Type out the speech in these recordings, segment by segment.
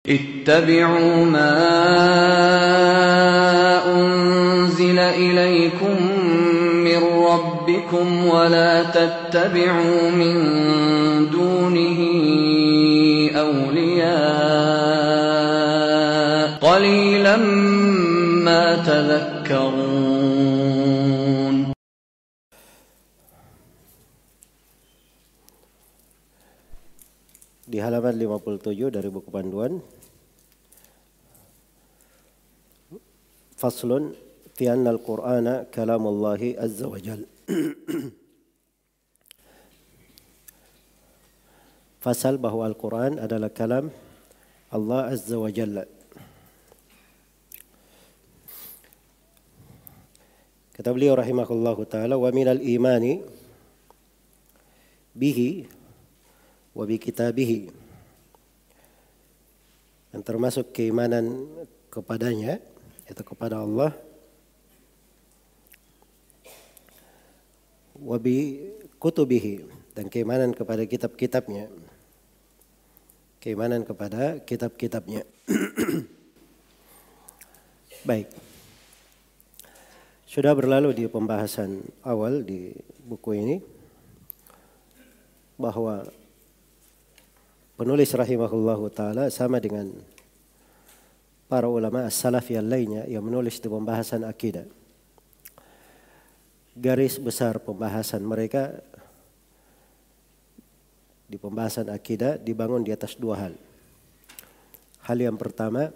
اتبعوا ما أنزل إليكم من ربكم ولا تتبعوا من دونه أولياء قليلا ما تذكرون. Di halaman 57 dari buku panduan, Faslun fi anna al-Qur'ana kalamullahi azza wa jal. Fasal bahwa Al-Quran adalah kalam Allah azza wa jalla. Kata beliau rahimahullahu ta'ala, wa minal imani bihi wa bi kitabihi. Dan termasuk keimanan kepadanya, yaitu kepada Allah, wa bi kutubihi, dan keimanan kepada kitab-kitabnya. Keimanan kepada kitab-kitabnya. Baik. Sudah berlalu di pembahasan awal di buku ini bahwa penulis rahimahullahu ta'ala sama dengan para ulama as-salaf yang lainnya yang menulis di pembahasan akidah. Garis besar pembahasan mereka di pembahasan akidah dibangun di atas dua hal. Hal yang pertama,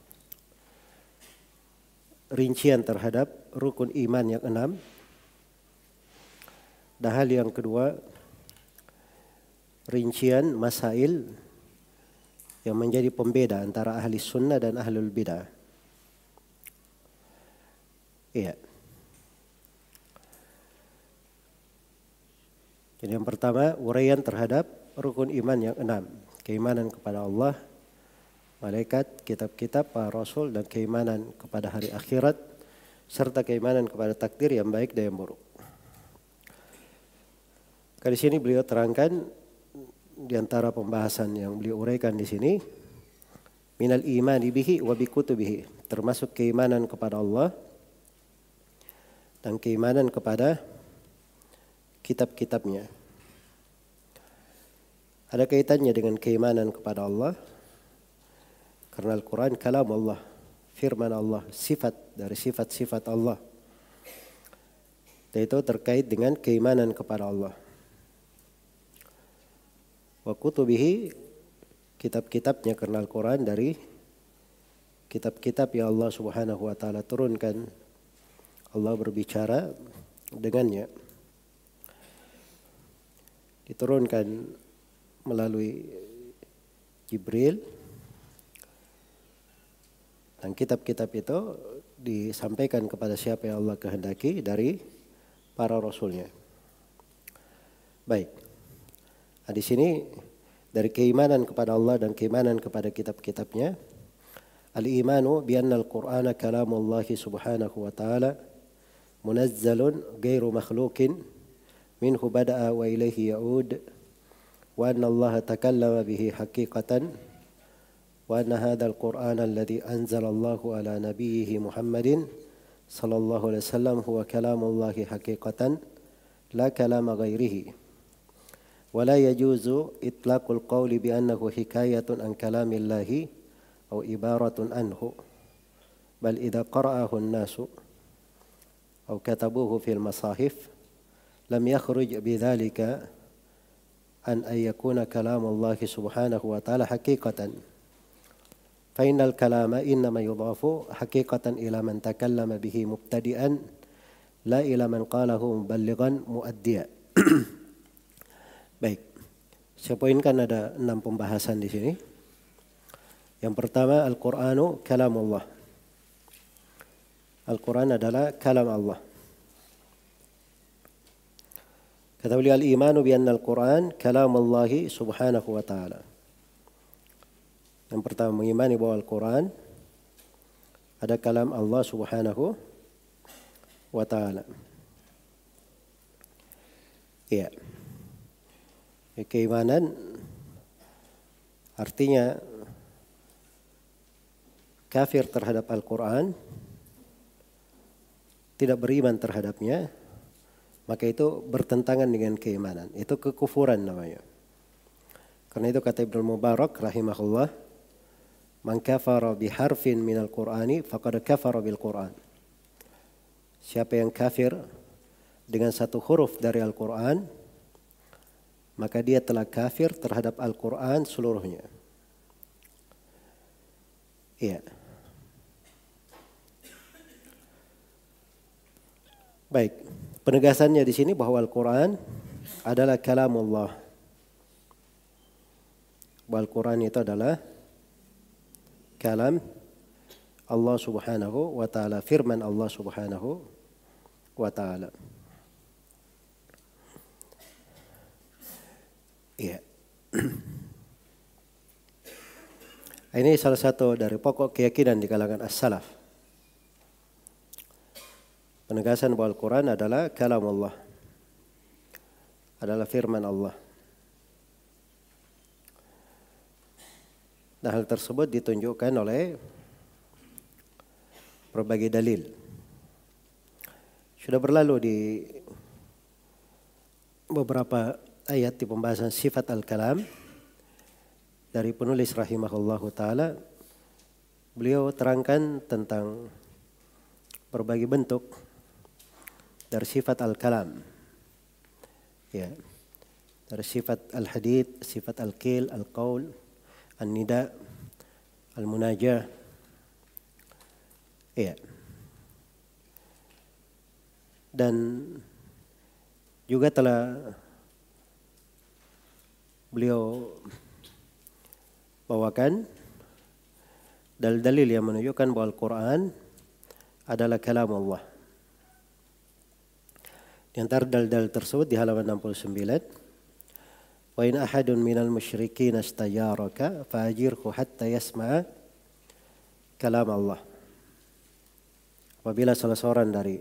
rincian terhadap rukun iman yang 6. Dan hal yang kedua, rincian masail yang menjadi pembeda antara ahli sunnah dan ahlul bidah. Iya. Jadi yang pertama, uraian terhadap rukun iman yang 6. Keimanan kepada Allah, malaikat, kitab-kitab, para rasul, dan keimanan kepada hari akhirat, serta keimanan kepada takdir yang baik dan yang buruk. Di sini beliau terangkan di antara pembahasan yang beliau uraikan di sini, minal imani bihi wa bi kutubihi, termasuk keimanan kepada Allah dan keimanan kepada kitab-kitabnya. Ada kaitannya dengan keimanan kepada Allah karena Al-Quran kalam Allah, firman Allah, sifat dari sifat-sifat Allah. Dan itu terkait dengan keimanan kepada Allah. Wa kutubihi, kitab-kitabnya, karena Al-Quran dari kitab-kitab yang Allah subhanahu wa ta'ala turunkan. Allah berbicara dengannya. Diturunkan melalui Jibril. Dan kitab-kitab itu disampaikan kepada siapa yang Allah kehendaki dari para rasulnya. Baik. Nah, di sini dari keimanan kepada Allah dan keimanan kepada kitab-kitabnya, al-imanu bi anna al-Qur'ana kalamullahi subhanahu wa ta'ala munazzalun ghairu makhluqin minhu bada'a wa ilaihi ya'ud wa anna Allah takallama bihi haqiqatan wa anna hadzal Qur'ana alladhi anzala Allahu ala nabiyhi Muhammadin sallallahu alaihi wasallam huwa kalamullahi haqiqatan la kalama ghairihi. ولا يجوز إطلاق القول بأنه حكاية عن كلام الله أو عبارة عنه بل إذا قرأه الناس أو كتبوه في المصاحف لم يخرج بذلك عن أن يكون كلام الله سبحانه وتعالى حقيقة فإن الكلام إنما يضاف حقيقة إلى من تكلم به مبتدئا لا إلى من قاله مبلغا مؤديا. Baik, saya poinkan ada 6 pembahasan di sini. Yang pertama, Al-Qur'anu kalamullah. Al-Quran adalah kalam Allah. Kata beliau, al-imanu bi anna al-Quran kalamullahi subhanahu wa ta'ala. Yang pertama, mengimani bahwa Al-Quran ada kalam Allah subhanahu wa ta'ala. Iya. Keimanan artinya kafir terhadap Al-Quran, tidak beriman terhadapnya, maka itu bertentangan dengan keimanan. Itu kekufuran namanya. Karena itu kata Ibnu Mubarak rahimahullah, man kafara biharfin minal Qur'ani faqad kafara bil Qur'an. Siapa yang kafir dengan satu huruf dari Al-Quran, maka dia telah kafir terhadap Al-Quran seluruhnya. Iya. Baik, penegasannya di sini bahwa Al-Quran adalah kalamullah. Bahwa Al-Quran itu adalah kalam Allah Subhanahu wa ta'ala, firman Allah Subhanahu wa ta'ala. Iya. Ini salah satu dari pokok keyakinan di kalangan as-salaf. Penegasan bahwa Al-Quran adalah kalam Allah, adalah firman Allah. Nah, hal tersebut ditunjukkan oleh berbagai dalil. Sudah berlalu di beberapa ayat di pembahasan sifat al-kalam dari penulis rahimahullahu ta'ala. Beliau terangkan tentang berbagai bentuk dari sifat al-kalam. Ya. Dari sifat al-hadid, sifat al-qil, al-qaul, an-nida, al-munajah. Ya. Dan juga telah beliau bawakan dalil-dalil yang menunjukkan bahwa Al-Quran adalah kalam Allah. Di antara dalil-dalil tersebut di halaman 69, wa in ahadun minal musyrikin istajaraka fa'ajirhu hatta yasma'a kalam Allah. Apabila salah seorang dari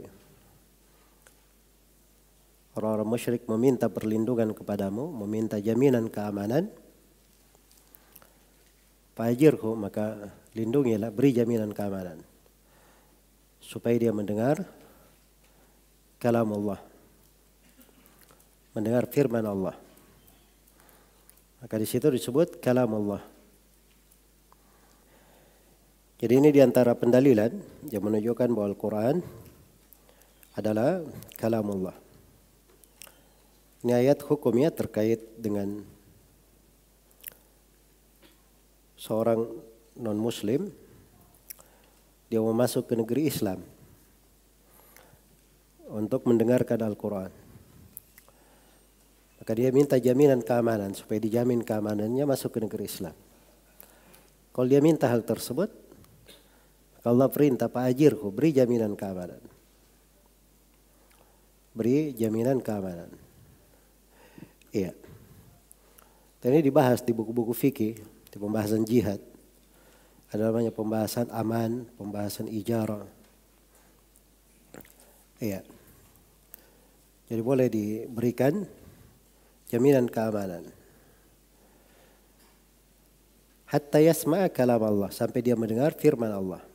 orang-orang musyrik meminta perlindungan kepadamu, meminta jaminan keamanan, fa'ajirhu, maka lindungilah, beri jaminan keamanan supaya dia mendengar kalam Allah, mendengar firman Allah. Maka di situ disebut kalam Allah. Jadi ini diantara pendalilan yang menunjukkan bahwa Al-Quran adalah kalam Allah. Ini ayat hukumnya terkait dengan seorang non-muslim, dia mau masuk ke negeri Islam untuk mendengarkan Al-Quran. Maka dia minta jaminan keamanan supaya dijamin keamanannya masuk ke negeri Islam. Kalau dia minta hal tersebut, Allah perintah fa'ajirhu, beri jaminan keamanan. Beri jaminan keamanan. Iya. Dan ini dibahas di buku-buku fikih, di pembahasan jihad. Ada namanya pembahasan aman, pembahasan ijarah. Iya. Jadi boleh diberikan jaminan keamanan. Hatta yasma'a kalam Allah, sampai dia mendengar firman Allah.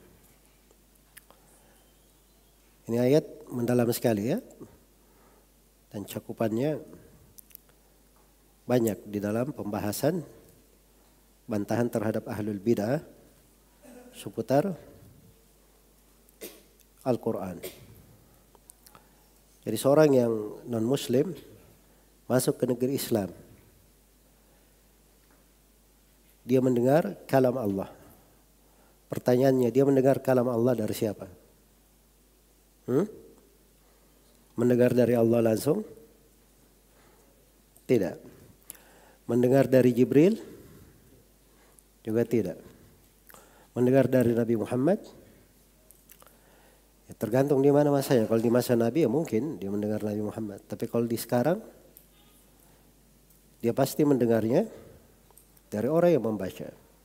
Ini ayat mendalam sekali ya. Dan cakupannya banyak di dalam pembahasan bantahan terhadap ahlul bid'ah seputar Al-Quran. Jadi seorang yang non-muslim masuk ke negeri Islam, dia mendengar kalam Allah. Pertanyaannya, dia mendengar kalam Allah dari siapa? Mendengar dari Allah langsung? Tidak. Mendengar dari Jibril? Juga tidak. Mendengar dari Nabi Muhammad? Ya, tergantung di mana masanya. Kalau di masa Nabi ya mungkin dia mendengar Nabi Muhammad. Tapi kalau di sekarang, dia pasti mendengarnya dari orang yang membaca.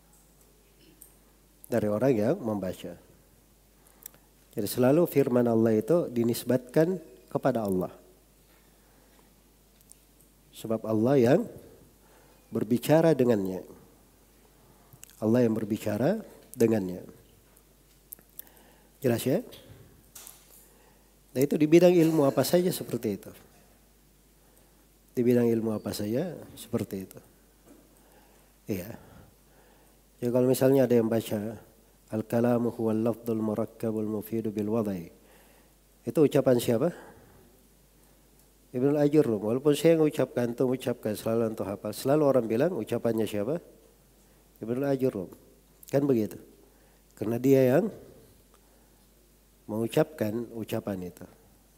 Dari orang yang membaca. Jadi selalu firman Allah itu dinisbatkan kepada Allah. Sebab Allah yang berbicara dengannya. Allah yang berbicara dengannya. Jelas ya? Nah itu di bidang ilmu apa saja seperti itu. Di bidang ilmu apa saja seperti itu. Iya. Ya kalau misalnya ada yang baca al-kalamu huwal lafdul murakkabul mufidu bil wadai. Itu ucapan siapa? Ibnul Ajurrum. Walaupun saya mengucapkan itu, mengucapkan selalu untuk hafal. Selalu orang bilang ucapannya siapa? Ibnul Ajurrum. Kan begitu. Karena dia yang mengucapkan ucapan itu.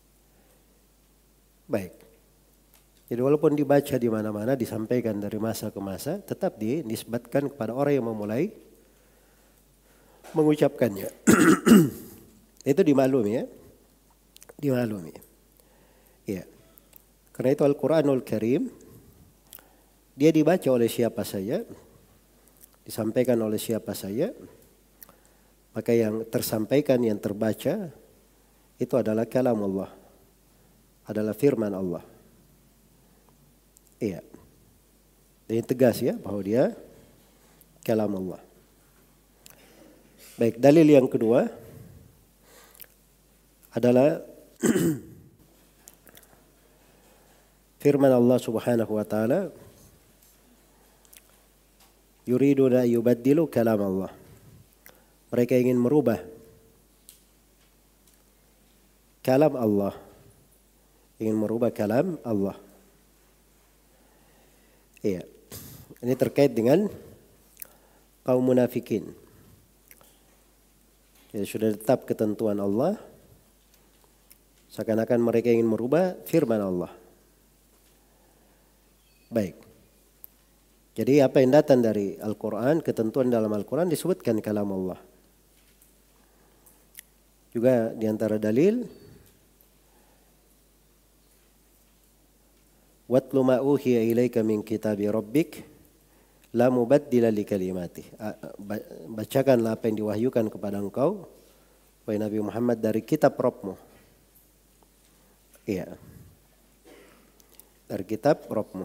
Baik. Jadi walaupun dibaca di mana-mana, disampaikan dari masa ke masa, tetap dinisbatkan kepada orang yang memulai mengucapkannya. Itu dimaklumi ya. Dimaklumi. Ya. Karena itu Al-Quranul Karim, dia dibaca oleh siapa saja, disampaikan oleh siapa saja, maka yang tersampaikan, yang terbaca, itu adalah kalam Allah. Adalah firman Allah. Iya. Dan tegas ya, bahwa dia kalam Allah. Baik, dalil yang kedua adalah firman Allah Subhanahu wa taala, yuriduna yubaddilu kalam Allah. Mereka ingin merubah kalam Allah. Ingin merubah kalam Allah. Iya. Ini terkait dengan kaum munafikin. Jadi sudah tetap ketentuan Allah. Seakan-akan mereka ingin merubah firman Allah. Baik. Jadi apa yang datang dari Al-Quran, ketentuan dalam Al-Quran disebutkan kalam Allah. Juga di antara dalil, watlu ma uhiya ilaika min kitabi rabbik la mubaddila li kalimati. Bacakanlah apa yang diwahyukan kepada engkau, wahai Nabi Muhammad, dari kitab Rabbmu. Iya. Dari kitab Rabbmu.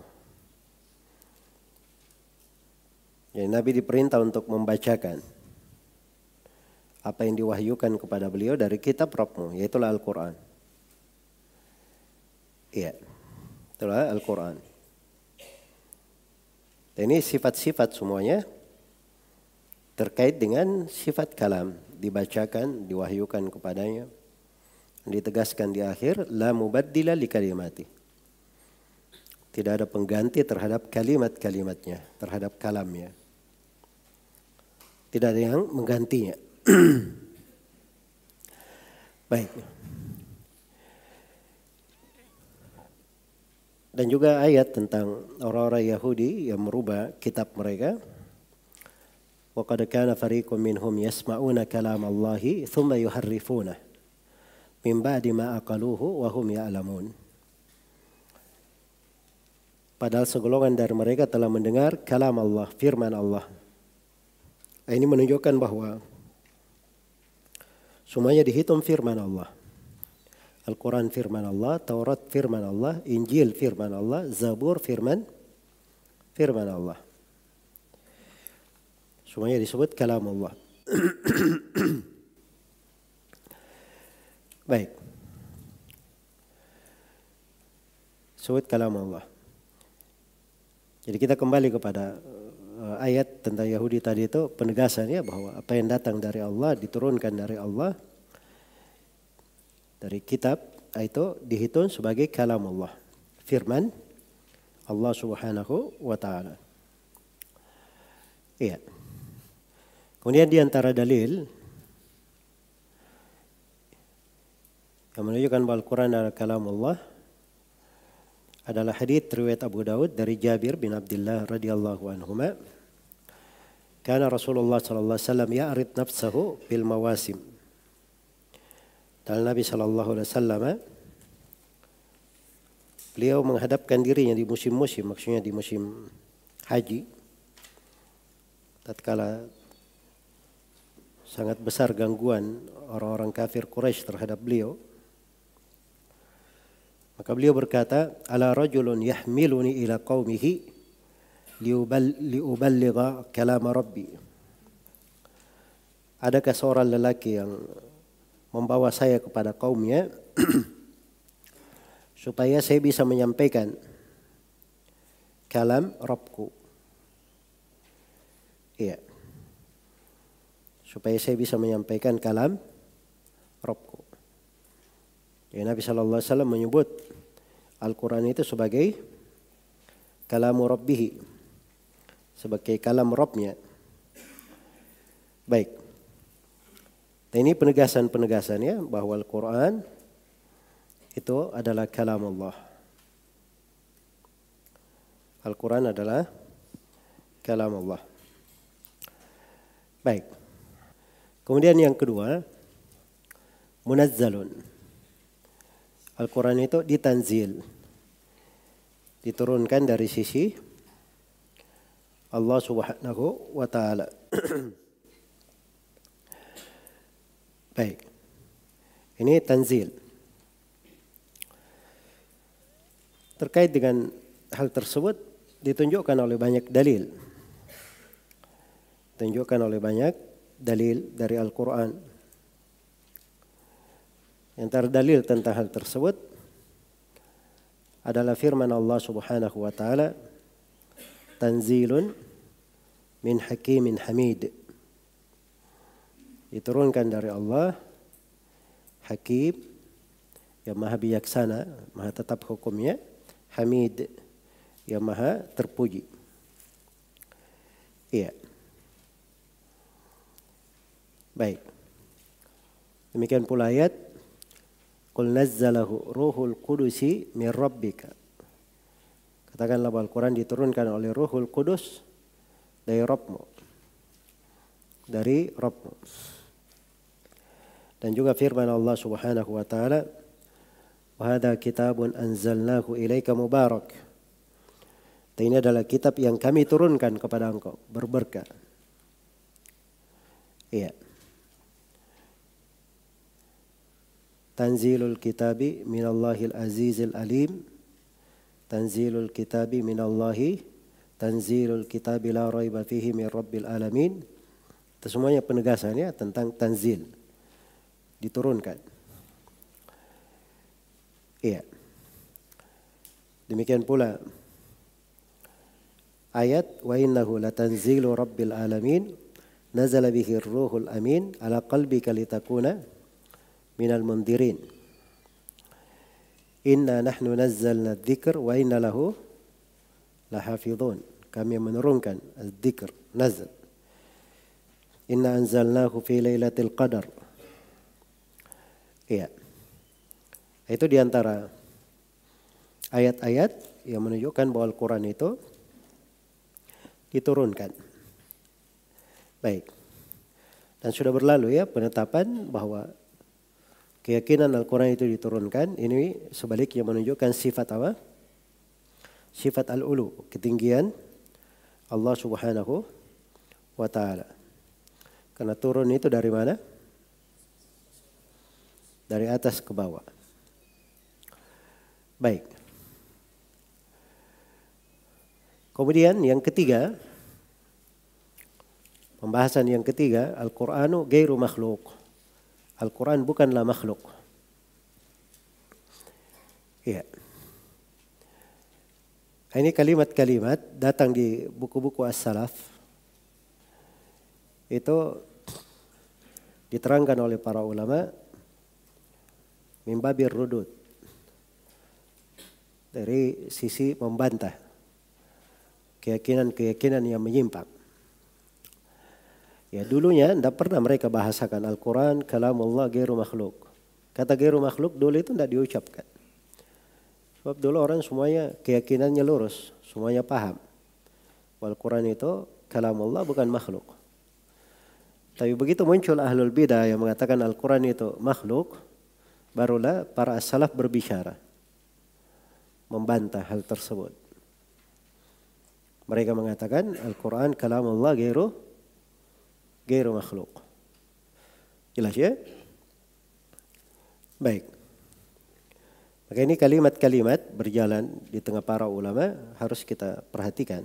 Jadi Nabi diperintah untuk membacakan apa yang diwahyukan kepada beliau dari kitab Rabbmu, yaitulah Al-Quran. Iya, itulah Al-Quran. Dan ini sifat-sifat semuanya terkait dengan sifat kalam, dibacakan, diwahyukan kepadanya. Ditegaskan di akhir, la mubaddila li kalimati. Tidak ada pengganti terhadap kalimat-kalimatnya, terhadap kalamnya. Tidak ada yang menggantinya. Baik. Dan juga ayat tentang orang-orang Yahudi yang merubah kitab mereka. Wa qad kana fariqun minhum yasma'una kalam Allahi thumma yuharrifunah min ba'di ma aqaluhu wa hum ya'lamun. Padahal segolongan dari mereka telah mendengar kalam Allah, firman Allah. Ini menunjukkan bahwa semuanya dihitung firman Allah. Al-Quran firman Allah, Taurat firman Allah, Injil firman Allah, Zabur firman Allah. Semuanya disebut kalam Allah. Baik. Sebut kalam Allah. Jadi kita kembali kepada ayat tentang Yahudi tadi itu, penegasannya bahwa apa yang datang dari Allah, diturunkan dari Allah, dari kitab, itu dihitung sebagai kalam Allah, firman Allah Subhanahu wa taala. Iya. Kemudian di antara dalil yang menunjukkan bahwa Al-Quran adalah kalam Allah adalah hadits riwayat Abu Daud dari Jabir bin Abdullah radhiyallahu anhuma. Kana Rasulullah sallallahu alaihi wasallam ya'rid nafsahu bil mawasim. Dan Nabi sallallahu alaihi wasallam beliau menghadapkan dirinya di musim-musim, maksudnya di musim haji. Tatkala sangat besar gangguan orang-orang kafir Quraisy terhadap beliau. Maka beliau berkata, ala rajulun yahmiluni ila qaumihi liuballigha kalam Rabbi. Adakah seorang lelaki yang membawa saya kepada kaumnya supaya saya bisa menyampaikan kalam Rabbku. Iya. Supaya saya bisa menyampaikan kalam Rabbku. Ya, Nabi SAW menyebut Al-Quran itu sebagai kalamu Rabbihi, sebagai kalam Rabbnya. Baik. Dan ini penegasan ya bahwa Al-Quran itu adalah kalam Allah. Al-Quran adalah kalam Allah. Baik. Kemudian yang kedua, munazzalun. Al-Quran itu ditanzil, diturunkan dari sisi Allah Subhanahu wa Ta'ala. Baik, ini tanzil. Terkait dengan hal tersebut ditunjukkan oleh banyak dalil. Ditunjukkan oleh banyak dalil dari Al-Quran. Yang terdalil tentang hal tersebut adalah firman Allah Subhanahu wa Ta'ala, tanzilun min hakimin hamid. Diturunkan dari Allah, hakim yang maha bijaksana, maha tetap hukumnya, hamid yang maha terpuji. Iya. Baik. Demikian pula ayat, qul nazzalahu ruhul qudusi min rabbika. Katakanlah bahwa Al-Quran diturunkan oleh Ruhul Kudus dari Rabbmu. Dari Rabbmu. Dan juga firman Allah Subhanahu wa Ta'ala, wa hadza kitabun anzalnahu ilaika mubarak. Dan ini adalah kitab yang kami turunkan kepada engkau, berberkah. Iya. Tanzilul kitabi minallahil azizil alim. Tanzilul kitabi minallahi. Tanzilul kitabi la raiba fihi min rabbil alamin. Itu semuanya penegasannya tentang tanzil. Diturunkan. Iya. Demikian pula ayat wa innahu latanzilu rabbil alamin nazala bihi ar-ruhul amin ala qalbika litakuna minal mundirin. Inna nahnu nazzalna adz-dzikr wa inna lahu lahafizun. Kami menurunkan az-dzikr, nazal. Inna anzalnahu fi lailatul qadar. Iya. Itu diantara ayat-ayat yang menunjukkan bahwa Al-Quran itu diturunkan. Baik. Dan sudah berlalu ya penetapan bahwa keyakinan Al-Quran itu diturunkan. Ini sebaliknya menunjukkan sifat apa? Sifat al-ulu, ketinggian Allah Subhanahu wa Ta'ala. Karena turun itu dari mana? Dari atas ke bawah. Baik. Kemudian yang ketiga, pembahasan yang ketiga, Al-Qur'anu ghairu makhluk. Al-Quran bukanlah makhluk. Iya. Ini kalimat-kalimat datang di buku-buku as-salaf. Itu diterangkan oleh para ulama min babir rudud. Dari sisi membantah keyakinan-keyakinan yang menyimpang. Ya dulunya tidak pernah mereka bahasakan Al-Quran kalamullah ghairu makhluk. Kata ghairu makhluk dulu itu tidak diucapkan. Sebab dulu orang semuanya keyakinannya lurus, semuanya paham. Al-Quran itu kalamullah bukan makhluk. Tapi begitu muncul ahlul bidah yang mengatakan Al-Quran itu makhluk, barulah para as-salaf berbicara, membantah hal tersebut. Mereka mengatakan Al-Quran kalamullah ghairu makhluk. Jelas ya? Baik. Maka ini kalimat-kalimat berjalan di tengah para ulama harus kita perhatikan.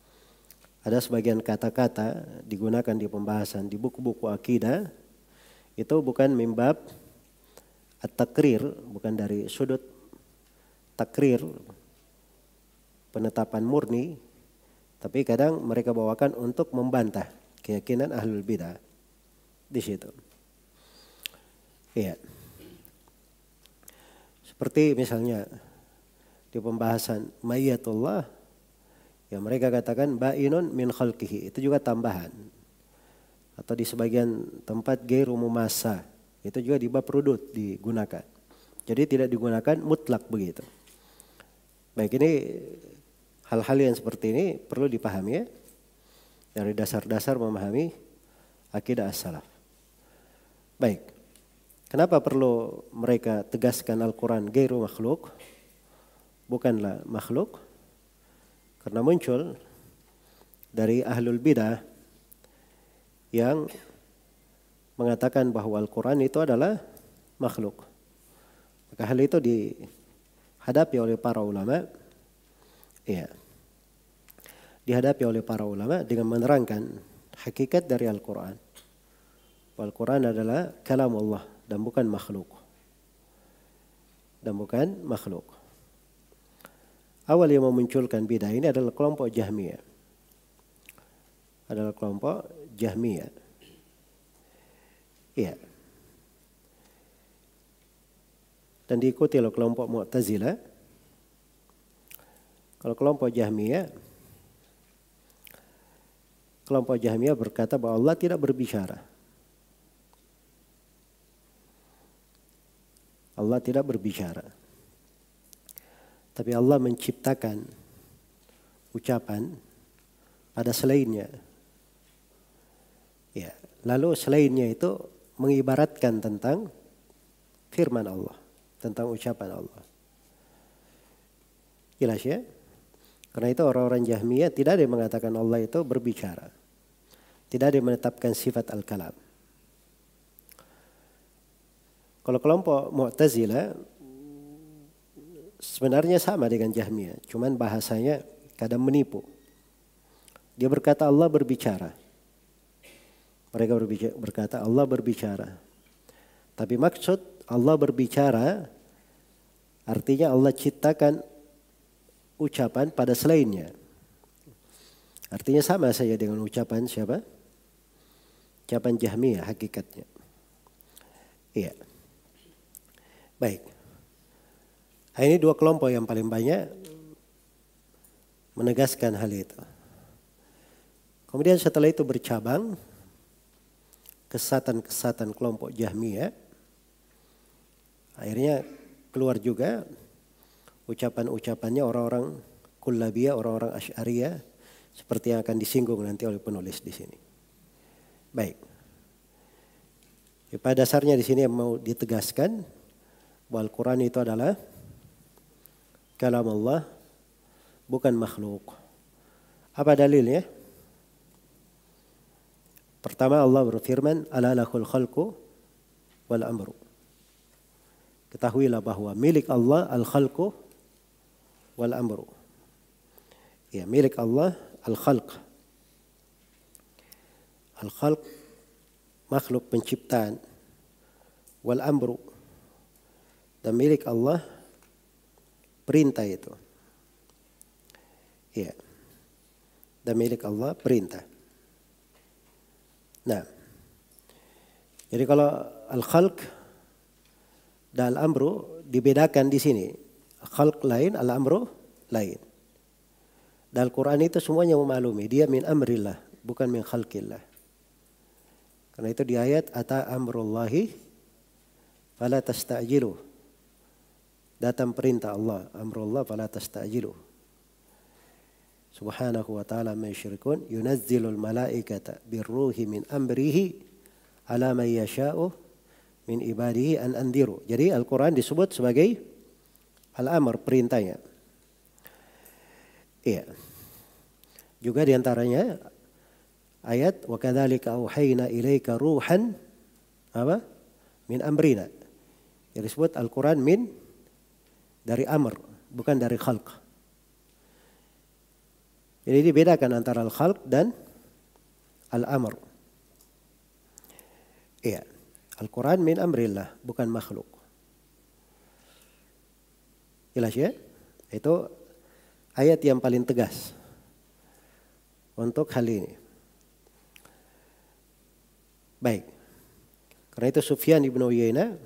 Ada sebagian kata-kata digunakan di pembahasan di buku-buku akidah itu bukan mimbab at-takrir, bukan dari sudut takrir, penetapan murni, tapi kadang mereka bawakan untuk membantah keyakinan ahlul bidah di situ. Iya. Seperti misalnya di pembahasan mayyatullah, ya mereka katakan ba'inun min khalqihi, itu juga tambahan. Atau di sebagian tempat ghairu mumassa, itu juga di bab rudud digunakan. Jadi tidak digunakan mutlak begitu. Baik, ini hal-hal yang seperti ini perlu dipahami ya, dari dasar-dasar memahami akidah as-salaf. Baik, kenapa perlu mereka tegaskan Al-Quran ghairu makhluk, bukanlah makhluk? Karena muncul dari ahlul bidah yang mengatakan bahwa Al-Quran itu adalah makhluk. Maka hal itu dihadapi oleh para ulama. Ya, dihadapi oleh para ulama dengan menerangkan hakikat dari Al-Quran. Al-Quran adalah kalam Allah dan bukan makhluk. Dan bukan makhluk. Awal yang memunculkan bidah ini adalah kelompok Jahmiyah. Adalah kelompok Jahmiyah. Iya. Dan diikuti oleh kelompok Mu'tazilah. Kalau kelompok Jahmiyah berkata bahwa Allah tidak berbicara. Allah tidak berbicara. Tapi Allah menciptakan ucapan pada selainnya. Ya, lalu selainnya itu mengibaratkan tentang firman Allah, tentang ucapan Allah. Jelas ya? Karena itu orang-orang Jahmiyah tidak ada yang mengatakan Allah itu berbicara. Tidak ada yang menetapkan sifat al-kalam. Kalau kelompok Mu'tazilah sebenarnya sama dengan Jahmiyah, cuman bahasanya kadang menipu. Dia berkata Allah berbicara. Mereka berkata Allah berbicara. Tapi maksud Allah berbicara artinya Allah ciptakan ucapan pada selainnya. Artinya sama saja dengan ucapan siapa? Ucapan Jahmiyah hakikatnya. Iya. Baik. Nah, ini dua kelompok yang paling banyak menegaskan hal itu. Kemudian setelah itu bercabang kesesatan kelompok Jahmiyah. Akhirnya keluar juga ucapan-ucapannya orang-orang Kullabiyah, orang-orang Asy'ariyah, seperti yang akan disinggung nanti oleh penulis di sini. Baik. Pada dasarnya di sini yang mau ditegaskan bahwa Al-Quran itu adalah kalam Allah, bukan makhluk. Apa dalilnya? Pertama Allah berfirman, ala lahul khalqu wal amru. Ketahuilah bahwa milik Allah al-khalqu wal amru. Ya, milik Allah al-khalq. Al-khalq makhluk penciptaan, wal amru, dan milik Allah perintah itu. Ya. Dan milik Allah perintah. Nah, jadi kalau al-khalq dan al-amru dibedakan di sini. Khalq lain, al-amru lain. Dan Al-Quran itu semuanya memaklumi. Dia min amrillah, bukan min khalqillah. Karena itu di ayat ata amrullahi fala tasta'jilu. Datang perintah Allah, amrullah fala tasta'jilu. Subhanahu wa ta'ala ma yusyrikun, yunazzilul malaikata birruhi min amrihi ala man yasha'u min ibadihi an andiru. Jadi Al-Quran disebut sebagai al-amr, perintahnya. Iya. Juga diantaranya ayat wa kadzalika auhayna ilaika ruhan apa? Min amrina. Yang disebut Al-Quran min dari amr, bukan dari khalq. Jadi dibedakan antara al-khalq dan al-amr. Iya. Al-Quran min amrillah, bukan makhluk. Jelas ya? Itu ayat yang paling tegas untuk hal ini. Baik. Karena itu Sufyan ibn Uyainah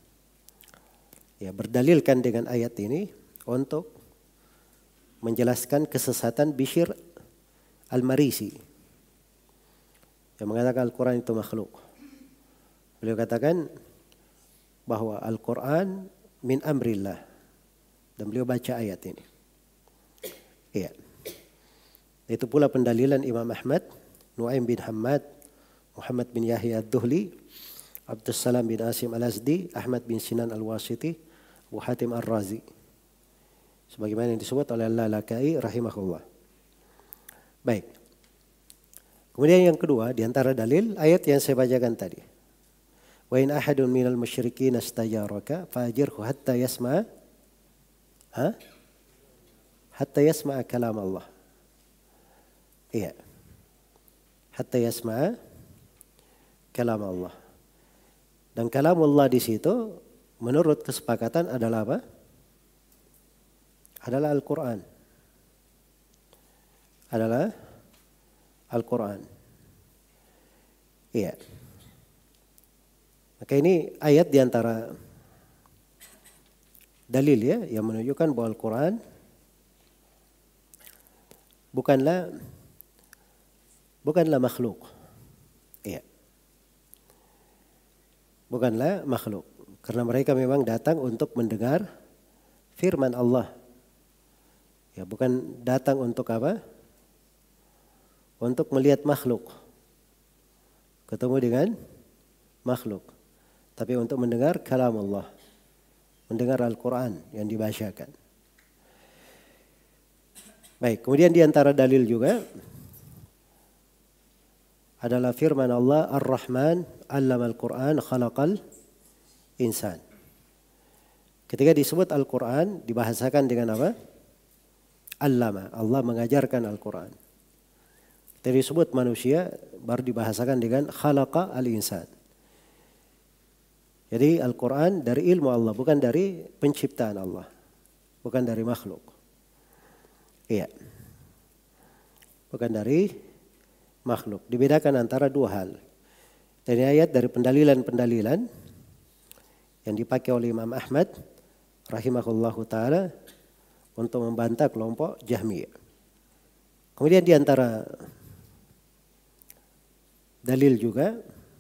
berdalilkan dengan ayat ini untuk menjelaskan kesesatan Bishr al-Marisi yang mengatakan Al-Quran itu makhluk. Beliau katakan bahwa Al-Quran min amrillah, dan beliau baca ayat ini. Iya. Itu pula pendalilan Imam Ahmad, Nu'aim bin Hammad, Muhammad bin Yahya ad-Duhli, Abdus Salam bin Asim al-Azdi, Ahmad bin Sinan al-Wasiti, Abu Hatim al-Razi. Sebagaimana yang disebut oleh Al-Lalakai rahimahullah. Baik. Kemudian yang kedua, di antara dalil ayat yang saya bacakan tadi. Wa in ahadun minal musyrikin astajaraka fajirhu hatta yasma'a hatta yasma'a kalam Allah. Iya. Hatta yasma'a kalam Allah. Dan kalam Allah di situ menurut kesepakatan adalah apa? Adalah Al-Quran. Adalah Al-Quran. Iya. Maka ini ayat diantara dalil ya yang menunjukkan bahwa Al-Quran bukanlah makhluk. Iya. Bukanlah makhluk. Karena mereka memang datang untuk mendengar firman Allah. Ya, bukan datang untuk apa? Untuk melihat makhluk. Ketemu dengan makhluk. Tapi untuk mendengar kalam Allah. Mendengar Al-Quran yang dibacakan. Baik, kemudian di antara dalil juga adalah firman Allah Ar-Rahman 'allama Al-Quran khalaqal insan. Ketika disebut Al-Quran dibahasakan dengan apa? Allama, Allah mengajarkan Al-Quran. Ketika disebut manusia baru dibahasakan dengan khalaqa al-insan. Jadi Al-Quran dari ilmu Allah, bukan dari penciptaan Allah. Bukan dari makhluk. Iya. Bukan dari makhluk. Dibedakan antara dua hal. Dan ayat dari pendalilan-pendalilan yang dipakai oleh Imam Ahmad rahimahullahu ta'ala untuk membantah kelompok Jahmiyah. Kemudian di antara dalil juga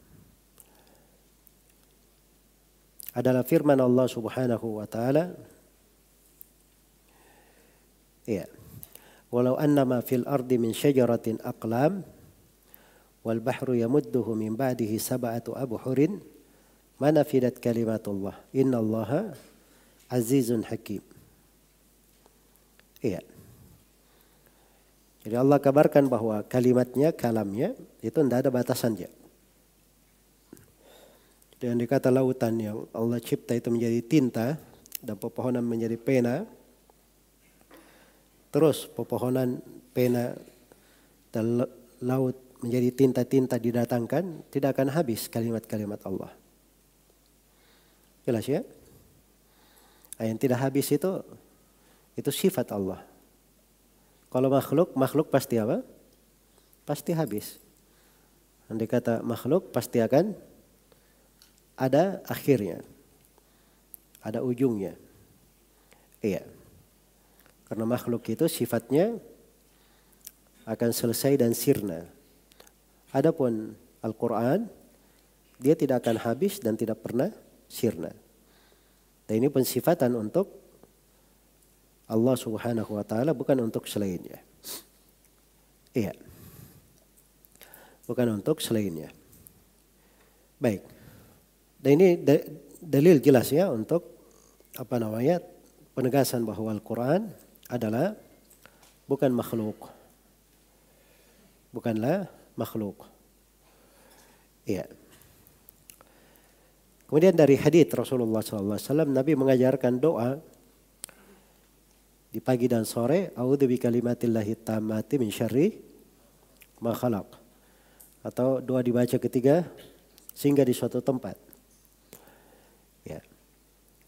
adalah firman Allah Subhanahu wa taala. Ya. Walau annama fil ardi min syajaratin aqlam wal bahru yamudduhu min ba'dihi sab'atu abhurin ma nafidat kalimatullah innallaha azizun hakim. Iya. Jadi Allah kabarkan bahwa kalimatnya, kalamnya itu tidak ada batasannya. Dan dikata lautan yang Allah cipta itu menjadi tinta dan pepohonan menjadi pena. Terus pepohonan, pena dan laut menjadi tinta-tinta didatangkan, tidak akan habis kalimat-kalimat Allah. Jelas ya? Yang tidak habis itu sifat Allah. Kalau makhluk pasti apa? Pasti habis. Andai kata makhluk pasti akan ada akhirnya. Ada ujungnya. Iya. Karena makhluk itu sifatnya akan selesai dan sirna. Adapun Al-Quran, dia tidak akan habis dan tidak pernah sirna. Dan ini pensifatan untuk Allah Subhanahu wa taala, bukan untuk selainnya. Iya. Bukan untuk selainnya. Baik. Dan ini dalil jelas ya untuk penegasan bahwa Al-Quran adalah bukan makhluk. Bukanlah makhluk. Iya. Kemudian dari hadits Rasulullah SAW, Nabi mengajarkan doa di pagi dan sore, a'udzu bikalimatillahi tammati min syarri ma khalaq. Atau doa dibaca ketiga sehingga di suatu tempat.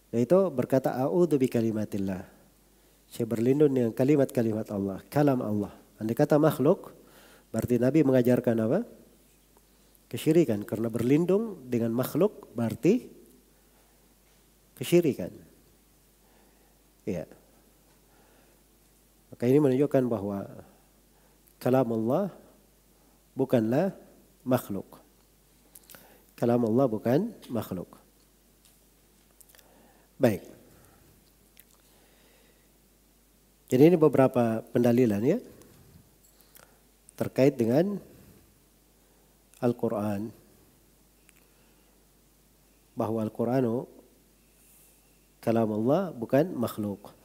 Yaitu berkata a'udzu bikalimatillah. Saya berlindung dengan kalimat-kalimat Allah, kalam Allah. Andai kata makhluk, berarti Nabi mengajarkan apa? Kesyirikan. Karena berlindung dengan makhluk berarti kesyirikan. Ya. Maka ini menunjukkan bahwa kalam Allah bukanlah makhluk. Kalam Allah bukan makhluk. Baik. Jadi ini beberapa pendalilan ya terkait dengan Al-Quran. Bahwa Al-Quran kalam Allah bukan makhluk.